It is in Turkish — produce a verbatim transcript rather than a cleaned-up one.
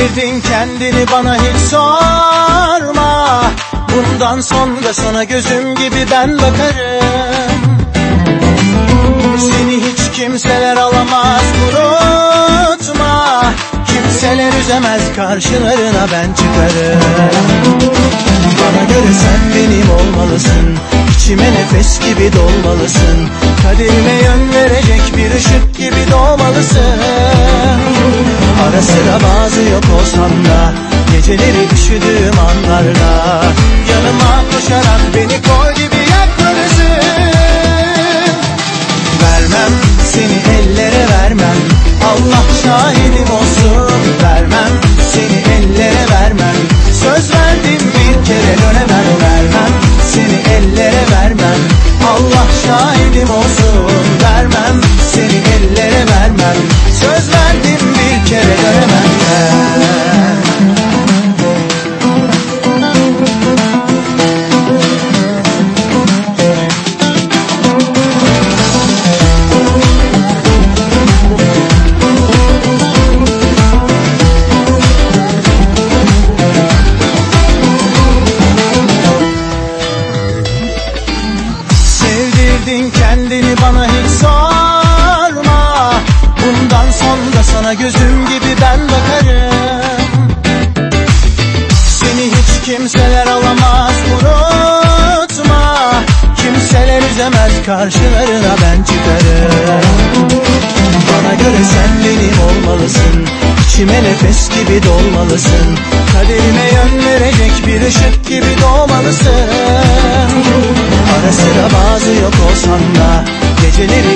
Sevdirdin kendini bana hiç sorma. Bundan sonra sana gözüm gibi ben bakarım. Seni hiç kimseler alamaz, unutma. Kimseler üzemez, karşılarına ben çıkarım. Bana göre sen benim olmalısın, İçime nefes gibi dolmalısın. Kaderime yön verecek bir ışık gibi doğmalısın. Ara sıra bazı yok olsam da, geceleri üşüdüğüm anlarda yanıma koşarak beni kol gibi yakmalısın. Vermem seni ellere vermem, Allah şahidim olsun. Vermem seni ellere vermem, söz verdim bir kere dönemem. Vermem seni ellere vermem, Allah şahidim olsun. Vermem seni ellere vermem, söz verdim bir kere dönemem. Kendini bana hiç sorma. Bundan sonra sana gözüm gibi ben bakarım. Seni hiç kimseler alamaz, unutma. Kimseler üzemez, karşılarına ben çıkarım. Bana göre sen benim olmalısın, İçime nefes gibi dolmalısın. Kaderime yön verecek bir ışık gibi doğmalısın. Ara sıra bazı yok olsam da, geceleri